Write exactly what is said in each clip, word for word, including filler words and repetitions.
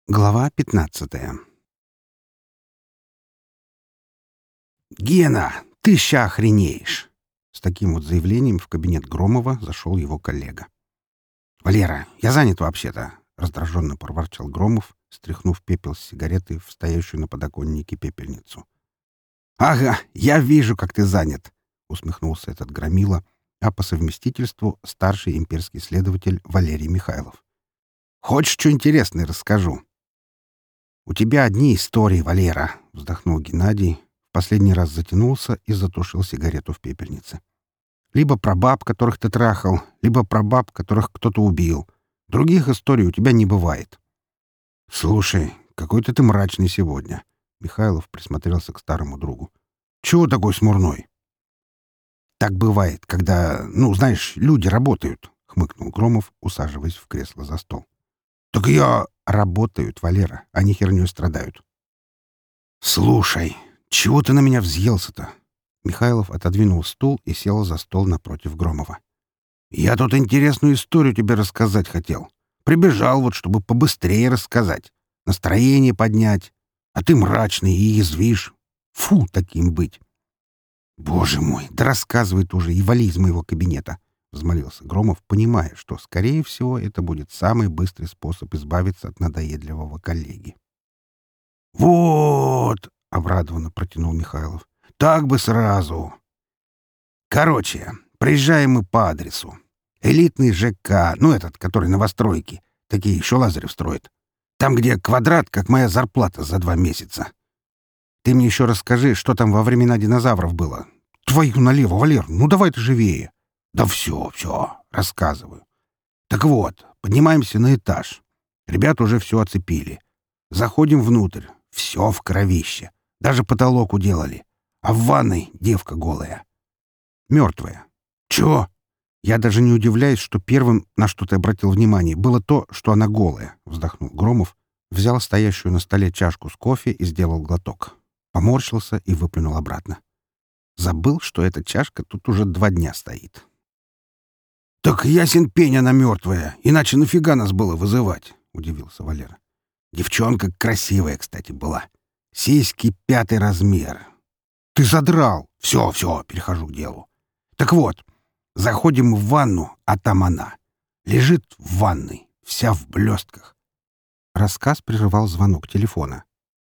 Глава пятнадцатая. «Гена, ты ща охренеешь!» С таким вот заявлением в кабинет Громова зашел его коллега. «Валера, я занят вообще-то!» — раздраженно проворчал Громов, стряхнув пепел с сигареты в стоящую на подоконнике пепельницу. «Ага, я вижу, как ты занят!» — усмехнулся этот громила, а по совместительству старший имперский следователь Валерий Михайлов. «Хочешь, что интересное расскажу?» «У тебя одни истории, Валера!» — вздохнул Геннадий, в последний раз затянулся и затушил сигарету в пепельнице. «Либо про баб, которых ты трахал, либо про баб, которых кто-то убил. Других историй у тебя не бывает». «Слушай, какой-то ты мрачный сегодня!» — Михайлов присмотрелся к старому другу. «Чего такой смурной?» «Так бывает, когда, ну, знаешь, люди работают», — хмыкнул Громов, усаживаясь в кресло за стол. «Так я...» «Работают, Валера, они хернёй страдают». «Слушай, чего ты на меня взъелся-то?» Михайлов отодвинул стул и сел за стол напротив Громова. «Я тут интересную историю тебе рассказать хотел. Прибежал вот, чтобы побыстрее рассказать, настроение поднять. А ты мрачный и язвишь. Фу, таким быть!» «Боже мой, да рассказывай уже и вали из моего кабинета!» — взмолился Громов, понимая, что, скорее всего, это будет самый быстрый способ избавиться от надоедливого коллеги. «Вот!» — обрадованно протянул Михайлов. «Так бы сразу!» «Короче, приезжаем мы по адресу. Элитный ЖК, ну этот, который новостройки. Такие еще Лазарев строит. Там, где квадрат, как моя зарплата за два месяца. Ты мне еще расскажи, что там во времена динозавров было. Твою налево, Валер, ну давай ты живее!» «Да все, все, рассказываю. Так вот, поднимаемся на этаж. Ребята уже все оцепили. Заходим внутрь. Все в кровище. Даже потолок уделали. А в ванной девка голая. Мертвая. Чё? Я даже не удивляюсь, что первым, на что ты обратил внимание, было то, что она голая», — вздохнул Громов, взял стоящую на столе чашку с кофе и сделал глоток. Поморщился и выплюнул обратно. Забыл, что эта чашка тут уже два дня стоит. «Так ясен пень она мертвая, иначе нафига нас было вызывать?» — удивился Валера. «Девчонка красивая, кстати, была. Сиськи пятый размер». «Ты задрал!» «Все, все, перехожу к делу. Так вот, заходим в ванну, а там она. Лежит в ванной, вся в блестках». Рассказ прерывал звонок телефона.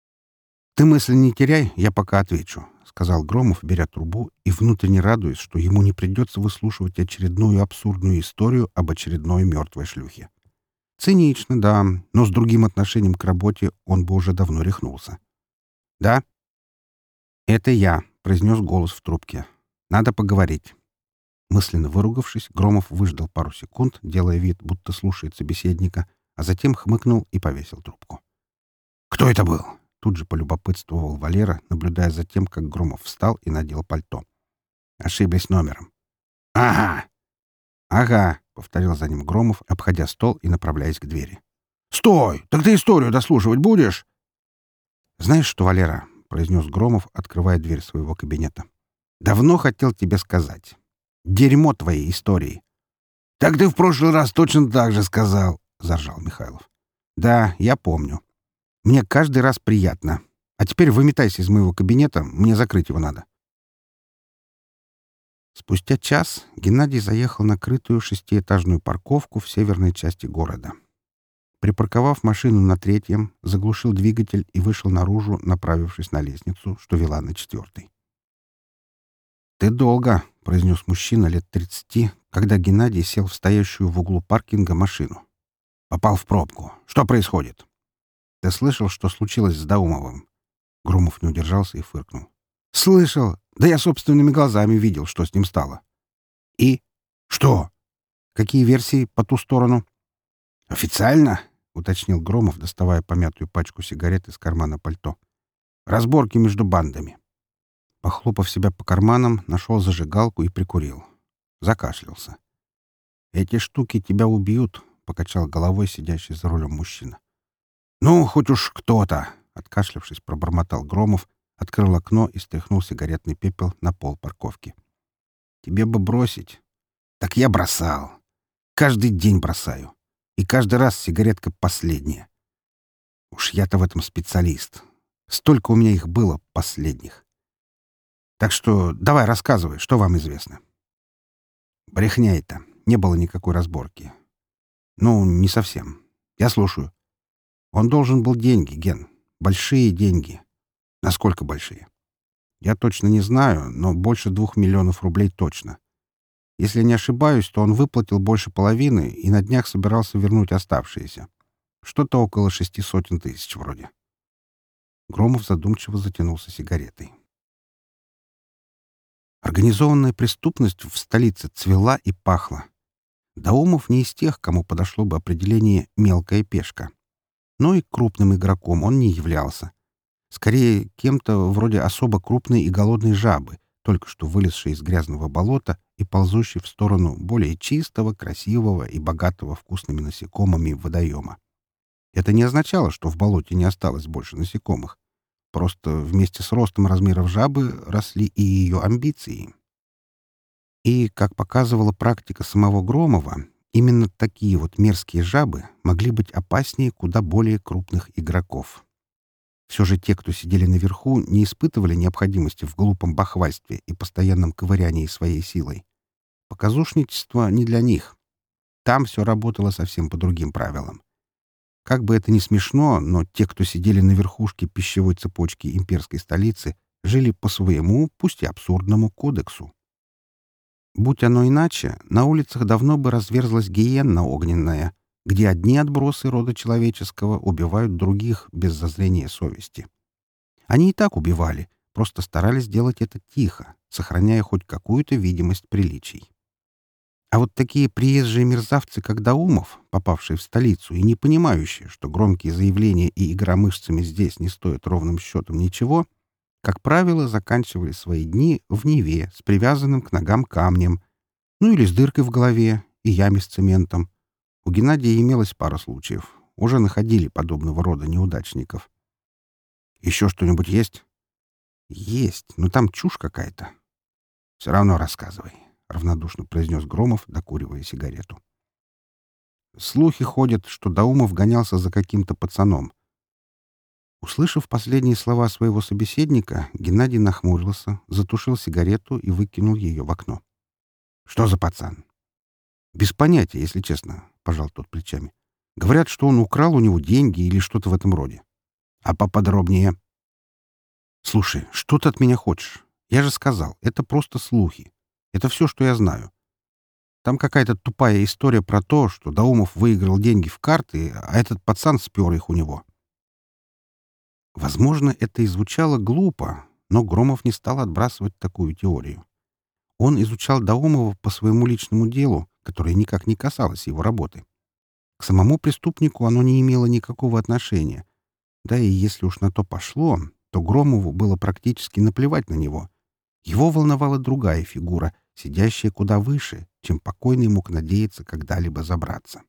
«Ты мысли не теряй, я пока отвечу», — сказал Громов, беря трубу и внутренне радуясь, что ему не придется выслушивать очередную абсурдную историю об очередной мертвой шлюхе. Цинично, да, но с другим отношением к работе он бы уже давно рехнулся. «Да?» «Это я», — произнес голос в трубке. «Надо поговорить». Мысленно выругавшись, Громов выждал пару секунд, делая вид, будто слушает собеседника, а затем хмыкнул и повесил трубку. «Кто это был?» Тут же полюбопытствовал Валера, наблюдая за тем, как Громов встал и надел пальто. Ошиблись номером. «Ага!» «Ага!» — повторил за ним Громов, обходя стол и направляясь к двери. «Стой! Так ты историю дослушивать будешь?» «Знаешь что, Валера?» — произнес Громов, открывая дверь своего кабинета. «Давно хотел тебе сказать. Дерьмо твоей истории». «Так ты в прошлый раз точно так же сказал!» — заржал Михайлов. «Да, я помню. Мне каждый раз приятно. А теперь выметайся из моего кабинета, мне закрыть его надо». Спустя час Геннадий заехал на крытую шестиэтажную парковку в северной части города. Припарковав машину на третьем, заглушил двигатель и вышел наружу, направившись на лестницу, что вела на четвертый. «Ты долго», — произнес мужчина лет тридцати, когда Геннадий сел в стоящую в углу паркинга машину. «Попал в пробку. Что происходит?» «Ты слышал, что случилось с Даумовым?» Громов не удержался и фыркнул. «Слышал. Да я собственными глазами видел, что с ним стало». «И? Что? Какие версии по ту сторону?» «Официально?» — уточнил Громов, доставая помятую пачку сигарет из кармана пальто. «Разборки между бандами». Похлопав себя по карманам, нашел зажигалку и прикурил. Закашлялся. «Эти штуки тебя убьют», — покачал головой сидящий за рулем мужчина. «Ну, хоть уж кто-то!» — откашлявшись, пробормотал Громов, открыл окно и стряхнул сигаретный пепел на пол парковки. «Тебе бы бросить». «Так я бросал. Каждый день бросаю. И каждый раз сигаретка последняя. Уж я-то в этом специалист. Столько у меня их было последних. Так что давай рассказывай, что вам известно. Брехня это. Не было никакой разборки. Ну, не совсем. Я слушаю. Он должен был деньги, Ген. Большие деньги. Насколько большие? Я точно не знаю, но больше двух миллионов рублей точно. Если не ошибаюсь, то он выплатил больше половины и на днях собирался вернуть оставшиеся. Что-то около шести сотен тысяч вроде. Громов задумчиво затянулся сигаретой. Организованная преступность в столице цвела и пахла. Даумов не из тех, кому подошло бы определение «мелкая пешка». Но и крупным игроком он не являлся. Скорее, кем-то вроде особо крупной и голодной жабы, только что вылезшей из грязного болота и ползущей в сторону более чистого, красивого и богатого вкусными насекомыми водоема. Это не означало, что в болоте не осталось больше насекомых. Просто вместе с ростом размеров жабы росли и ее амбиции. И, как показывала практика самого Громова, именно такие вот мерзкие жабы могли быть опаснее куда более крупных игроков. Все же те, кто сидели наверху, не испытывали необходимости в глупом бахвальстве и постоянном ковырянии своей силой. Показушничество не для них. Там все работало совсем по другим правилам. Как бы это ни смешно, но те, кто сидели на верхушке пищевой цепочки имперской столицы, жили по своему, пусть и абсурдному, кодексу. Будь оно иначе, на улицах давно бы разверзлась гиенна огненная, где одни отбросы рода человеческого убивают других без зазрения совести. Они и так убивали, просто старались делать это тихо, сохраняя хоть какую-то видимость приличий. А вот такие приезжие мерзавцы, как Даумов, попавшие в столицу и не понимающие, что громкие заявления и игра мышцами здесь не стоят ровным счетом ничего, как правило, заканчивали свои дни в Неве с привязанным к ногам камнем, ну или с дыркой в голове и яме с цементом. У Геннадия имелось пара случаев. Уже находили подобного рода неудачников. «Еще что-нибудь есть?» «Есть, но там чушь какая-то». «Все равно рассказывай», — равнодушно произнес Громов, докуривая сигарету. Слухи ходят, что Даумов гонялся за каким-то пацаном. Услышав последние слова своего собеседника, Геннадий нахмурился, затушил сигарету и выкинул ее в окно. «Что за пацан?» «Без понятия, если честно», — пожал тот плечами. «Говорят, что он украл у него деньги или что-то в этом роде. А поподробнее?» «Слушай, что ты от меня хочешь? Я же сказал, это просто слухи. Это все, что я знаю. Там какая-то тупая история про то, что Даумов выиграл деньги в карты, а этот пацан спер их у него». Возможно, это и звучало глупо, но Громов не стал отбрасывать такую теорию. Он изучал Даумова по своему личному делу, которое никак не касалось его работы. К самому преступнику оно не имело никакого отношения. Да и если уж на то пошло, то Громову было практически наплевать на него. Его волновала другая фигура, сидящая куда выше, чем покойный мог надеяться когда-либо забраться.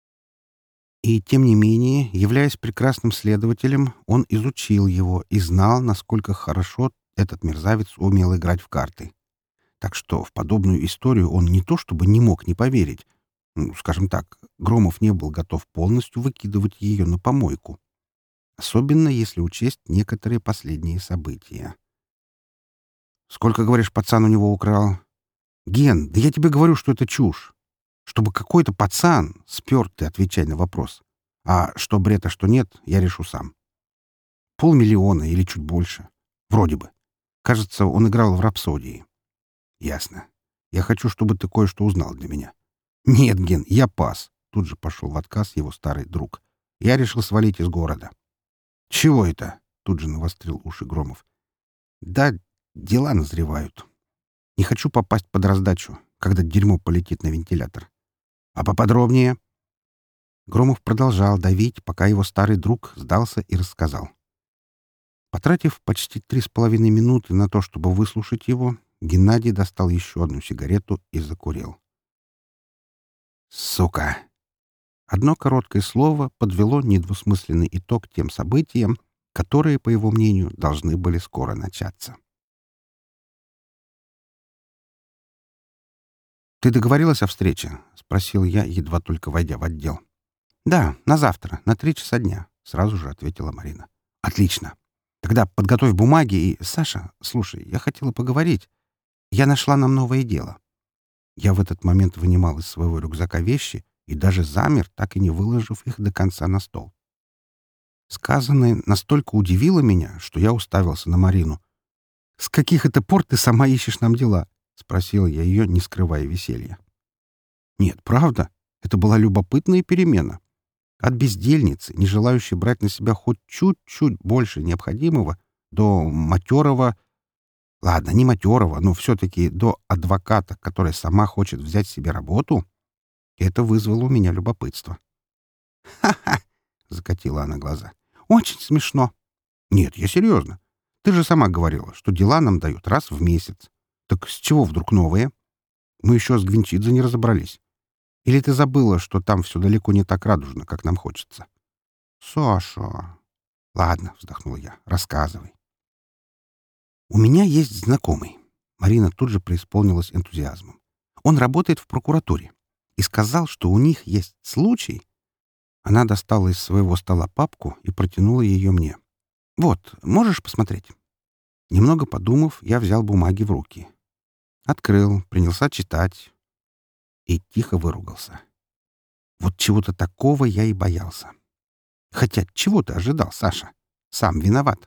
И, тем не менее, являясь прекрасным следователем, он изучил его и знал, насколько хорошо этот мерзавец умел играть в карты. Так что в подобную историю он не то чтобы не мог не поверить. Ну, скажем так, Громов не был готов полностью выкидывать ее на помойку. Особенно если учесть некоторые последние события. «Сколько, говоришь, пацан у него украл?» «Ген, да я тебе говорю, что это чушь. Чтобы какой-то пацан спер, ты отвечай на вопрос. А что бред, а что нет, я решу сам. Полмиллиона или чуть больше. Вроде бы. Кажется, он играл в «Рапсодии». Ясно. Я хочу, чтобы ты кое-что узнал для меня. Нет, Ген, я пас. Тут же пошел в отказ его старый друг. Я решил свалить из города. Чего это? Тут же навострил уши Громов. Да, дела назревают. Не хочу попасть под раздачу, когда дерьмо полетит на вентилятор. А поподробнее? Громов продолжал давить, пока его старый друг сдался и рассказал. Потратив почти три с половиной минуты на то, чтобы выслушать его, Геннадий достал еще одну сигарету и закурил. «Сука!» Одно короткое слово подвело недвусмысленный итог тем событиям, которые, по его мнению, должны были скоро начаться. «Ты договорилась о встрече?» — спросил я, едва только войдя в отдел. «Да, на завтра, на три часа дня. — сразу же ответила Марина. «Отлично. Тогда подготовь бумаги и... Саша, слушай, я хотела поговорить. Я нашла нам новое дело». Я в этот момент вынимал из своего рюкзака вещи и даже замер, так и не выложив их до конца на стол. Сказанное настолько удивило меня, что я уставился на Марину. «С каких это пор ты сама ищешь нам дела?» — спросил я ее, не скрывая веселья. Нет, правда, это была любопытная перемена. От бездельницы, не желающей брать на себя хоть чуть-чуть больше необходимого, до матерого... Ладно, не матерого, но все-таки до адвоката, который сама хочет взять себе работу, это вызвало у меня любопытство. «Ха-ха!» — закатила она глаза. «Очень смешно». «Нет, я серьезно. Ты же сама говорила, что дела нам дают раз в месяц. Так с чего вдруг новые? Мы еще с Гвинчидзе не разобрались. Или ты забыла, что там все далеко не так радужно, как нам хочется?» «Саша...» «Ладно», — вздохнул я, — «рассказывай». «У меня есть знакомый». Марина тут же преисполнилась энтузиазмом. «Он работает в прокуратуре и сказал, что у них есть случай...» Она достала из своего стола папку и протянула ее мне. «Вот, можешь посмотреть?» Немного подумав, я взял бумаги в руки. Открыл, принялся читать и тихо выругался. Вот чего-то такого я и боялся. Хотя чего ты ожидал, Саша? Сам виноват.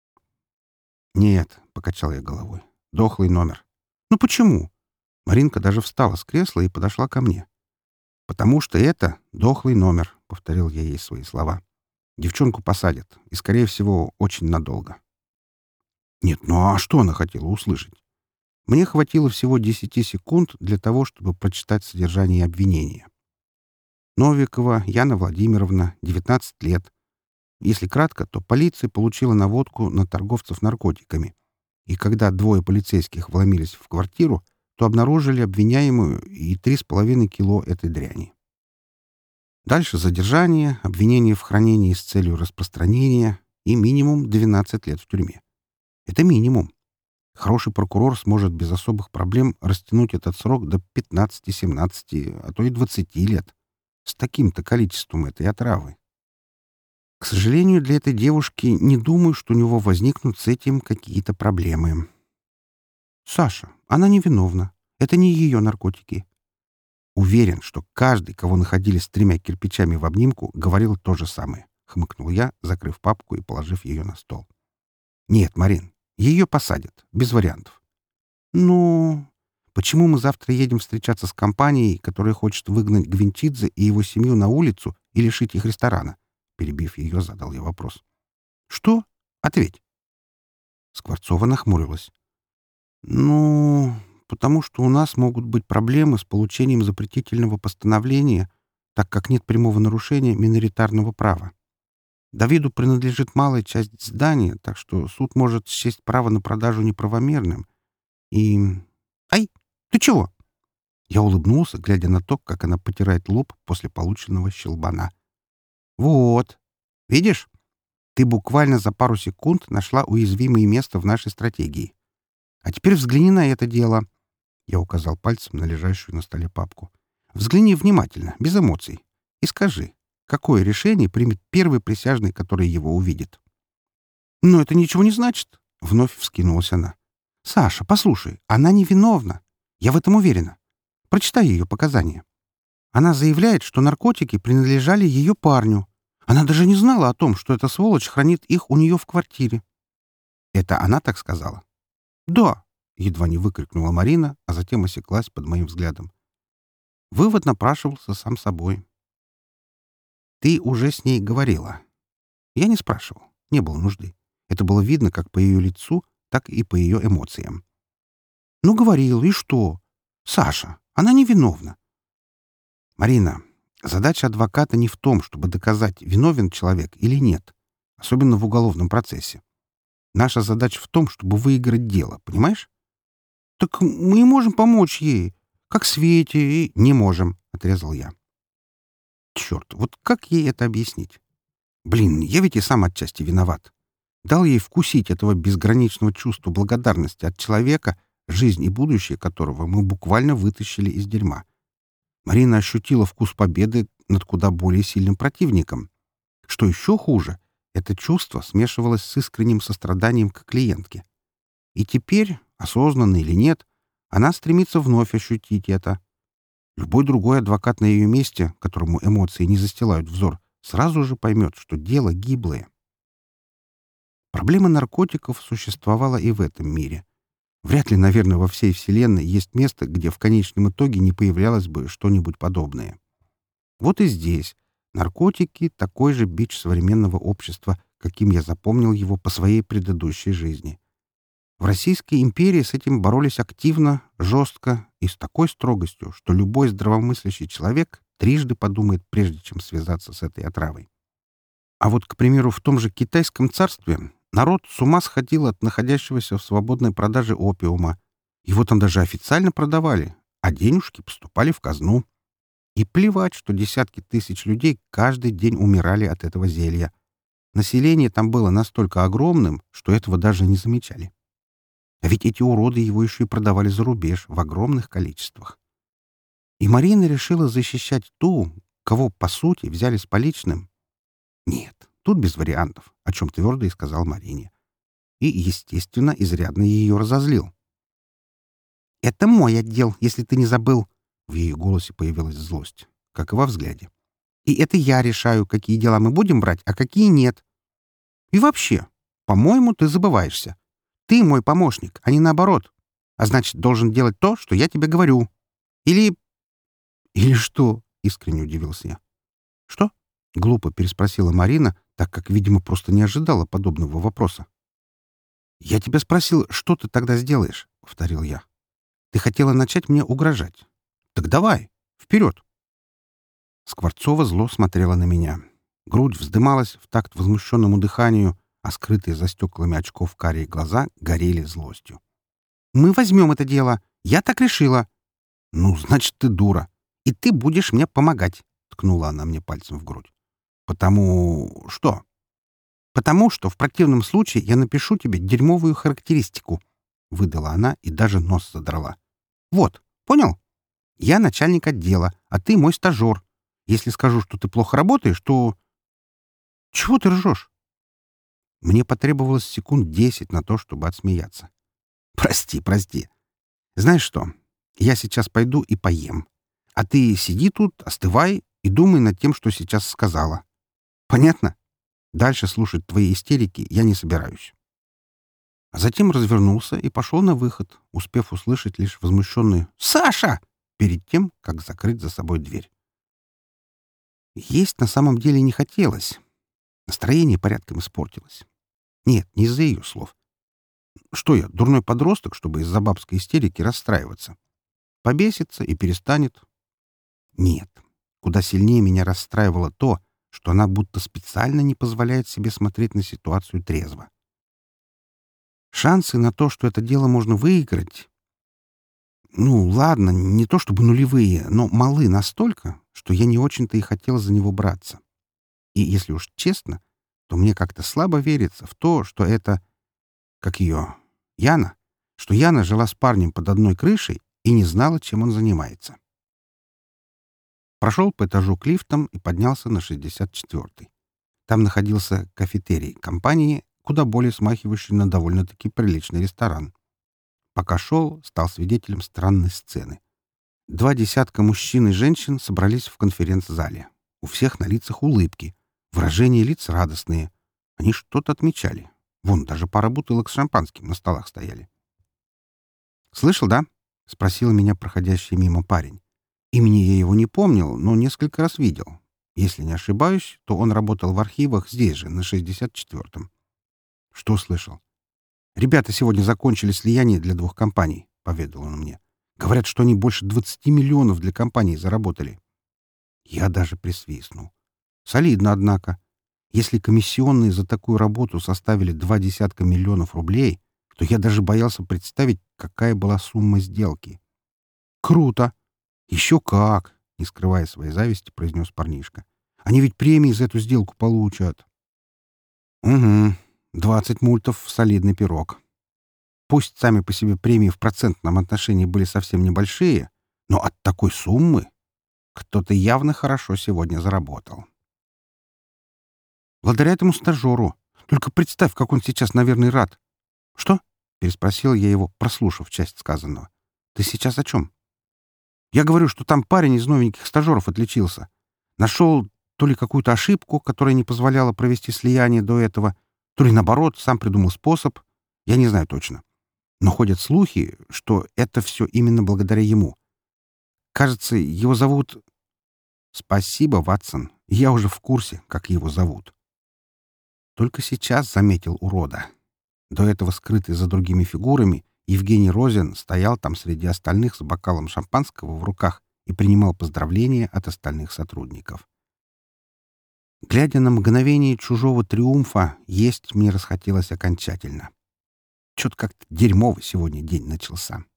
«Нет», — покачал я головой, — «дохлый номер». «Ну почему?» Маринка даже встала с кресла и подошла ко мне. «Потому что это дохлый номер», — повторил я ей свои слова. «Девчонку посадят, и, скорее всего, очень надолго». Нет, ну а что она хотела услышать? Мне хватило всего десяти секунд для того, чтобы прочитать содержание обвинения. Новикова Яна Владимировна, девятнадцать лет. Если кратко, то полиция получила наводку на торговцев наркотиками. И когда двое полицейских вломились в квартиру, то обнаружили обвиняемую и три с половиной кило этой дряни. Дальше задержание, обвинение в хранении с целью распространения и минимум двенадцать лет в тюрьме. Это минимум. Хороший прокурор сможет без особых проблем растянуть этот срок до пятнадцати-семнадцати, а то и двадцати лет. С таким-то количеством этой отравы. К сожалению, для этой девушки не думаю, что у него возникнут с этим какие-то проблемы. Саша, она невиновна. Это не ее наркотики. Уверен, что каждый, кого находили с тремя кирпичами в обнимку, говорил то же самое. Хмыкнул я, закрыв папку и положив ее на стол. Нет, Марин, ее посадят. Без вариантов. Ну... Почему мы завтра едем встречаться с компанией, которая хочет выгнать Гвинчидзе и его семью на улицу и лишить их ресторана? Перебив ее, задал я вопрос. Что? Ответь. Скворцова нахмурилась. Ну, потому что у нас могут быть проблемы с получением запретительного постановления, так как нет прямого нарушения миноритарного права. Давиду принадлежит малая часть здания, так что суд может счесть право на продажу неправомерным. И... Ай! Ты чего?» Я улыбнулся, глядя на то, как она потирает лоб после полученного щелбана. «Вот. Видишь? Ты буквально за пару секунд нашла уязвимое место в нашей стратегии. А теперь взгляни на это дело». Я указал пальцем на лежащую на столе папку. «Взгляни внимательно, без эмоций, и скажи, какое решение примет первый присяжный, который его увидит?» «Но это ничего не значит», — вновь вскинулась она. «Саша, послушай, она невиновна. Я в этом уверена. Прочитай ее показания. Она заявляет, что наркотики принадлежали ее парню. Она даже не знала о том, что эта сволочь хранит их у нее в квартире». «Это она так сказала?» «Да», — едва не выкрикнула Марина, а затем осеклась под моим взглядом. Вывод напрашивался сам собой. «Ты уже с ней говорила?» Я не спрашивал. Не было нужды. Это было видно как по ее лицу, так и по ее эмоциям. «Ну, говорил, и что? Саша, она невиновна». «Марина, задача адвоката не в том, чтобы доказать, виновен человек или нет, особенно в уголовном процессе. Наша задача в том, чтобы выиграть дело, понимаешь?» «Так мы и можем помочь ей, как Свете, и...» «Не можем», — отрезал я. «Черт, вот как ей это объяснить? Блин, я ведь и сам отчасти виноват. Дал ей вкусить этого безграничного чувства благодарности от человека, жизнь и будущее которого мы буквально вытащили из дерьма. Марина ощутила вкус победы над куда более сильным противником. Что еще хуже, это чувство смешивалось с искренним состраданием к клиентке. И теперь, осознанно или нет, она стремится вновь ощутить это. Любой другой адвокат на ее месте, которому эмоции не застилают взор, сразу же поймет, что дело гиблое. Проблема наркотиков существовала и в этом мире. Вряд ли, наверное, во всей Вселенной есть место, где в конечном итоге не появлялось бы что-нибудь подобное. Вот и здесь наркотики — такой же бич современного общества, каким я запомнил его по своей предыдущей жизни. В Российской империи с этим боролись активно, жестко и с такой строгостью, что любой здравомыслящий человек трижды подумает, прежде чем связаться с этой отравой. А вот, к примеру, в том же Китайском царстве народ с ума сходил от находящегося в свободной продаже опиума. Его там даже официально продавали, а денежки поступали в казну. И плевать, что десятки тысяч людей каждый день умирали от этого зелья. Население там было настолько огромным, что этого даже не замечали. А ведь эти уроды его еще и продавали за рубеж в огромных количествах. И Марина решила защищать ту, кого, по сути, взяли с поличным. Нет, тут без вариантов, о чем твердо и сказал Марине. И, естественно, изрядно ее разозлил. «Это мой отдел, если ты не забыл». В ее голосе появилась злость, как и во взгляде. «И это я решаю, какие дела мы будем брать, а какие нет. И вообще, по-моему, ты забываешься. Ты мой помощник, а не наоборот. А значит, должен делать то, что я тебе говорю. Или... Или что?» — искренне удивился я. «Что?» — глупо переспросила Марина, так как, видимо, просто не ожидала подобного вопроса. «Я тебя спросил, что ты тогда сделаешь?» — повторил я. «Ты хотела начать мне угрожать. Так давай, вперед!» Скворцова зло смотрела на меня. Грудь вздымалась в такт возмущенному дыханию, а скрытые за стеклами очков карие глаза горели злостью. «Мы возьмем это дело. Я так решила». «Ну, значит, ты дура. И ты будешь мне помогать», — ткнула она мне пальцем в грудь. «Потому... что?» «Потому что в противном случае я напишу тебе дерьмовую характеристику», — выдала она и даже нос задрала. «Вот, понял? Я начальник отдела, а ты мой стажер. Если скажу, что ты плохо работаешь, то... Чего ты ржешь?» Мне потребовалось секунд десять на то, чтобы отсмеяться. «Прости, прости. Знаешь что? Я сейчас пойду и поем. А ты сиди тут, остывай и думай над тем, что сейчас сказала. Понятно? Дальше слушать твои истерики я не собираюсь». А затем развернулся и пошел на выход, успев услышать лишь возмущенную «Саша!» перед тем, как закрыть за собой дверь. Есть на самом деле не хотелось. Настроение порядком испортилось. Нет, не из-за ее слов. Что я, дурной подросток, чтобы из-за бабской истерики расстраиваться? Побесится и перестанет? Нет. Куда сильнее меня расстраивало то, что она будто специально не позволяет себе смотреть на ситуацию трезво. Шансы на то, что это дело можно выиграть... Ну, ладно, не то чтобы нулевые, но малы настолько, что я не очень-то и хотел за него браться. И, если уж честно, то мне как-то слабо верится в то, что это... Как ее? Яна? Что Яна жила с парнем под одной крышей и не знала, чем он занимается. Прошел по этажу к лифтам и поднялся на шестьдесят четвёртый. Там находился кафетерий компании, куда более смахивающий на довольно-таки приличный ресторан. Пока шел, стал свидетелем странной сцены. Два десятка мужчин и женщин собрались в конференц-зале. У всех на лицах улыбки, выражения лиц радостные. Они что-то отмечали. Вон, даже пара бутылок с шампанским на столах стояли. «Слышал, да?» — спросил меня проходящий мимо парень. Имени я его не помнил, но несколько раз видел. Если не ошибаюсь, то он работал в архивах здесь же, на шестьдесят четвёртом. «Что слышал?» «Ребята сегодня закончили слияние для двух компаний», — поведал он мне. «Говорят, что они больше двадцати миллионов для компании заработали». Я даже присвистнул. Солидно, однако. Если комиссионные за такую работу составили два десятка миллионов рублей, то я даже боялся представить, какая была сумма сделки. «Круто! Еще как!» — не скрывая своей зависти, произнес парнишка. «Они ведь премии за эту сделку получат». «Угу. Двадцать мультов в солидный пирог. Пусть сами по себе премии в процентном отношении были совсем небольшие, но от такой суммы кто-то явно хорошо сегодня заработал». Благодаря этому стажеру. Только представь, как он сейчас, наверное, рад. Что? Переспросил я его, прослушав часть сказанного. Ты сейчас о чем? Я говорю, что там парень из новеньких стажеров отличился. Нашел то ли какую-то ошибку, которая не позволяла провести слияние до этого, то ли, наоборот, сам придумал способ. Я не знаю точно. Но ходят слухи, что это все именно благодаря ему. Кажется, его зовут... Спасибо, Ватсон. Я уже в курсе, как его зовут. Только сейчас заметил урода. До этого скрытый за другими фигурами, Евгений Розин стоял там среди остальных с бокалом шампанского в руках и принимал поздравления от остальных сотрудников. Глядя на мгновение чужого триумфа, есть мне расхотелось окончательно. Чё-то как-то дерьмово сегодня день начался.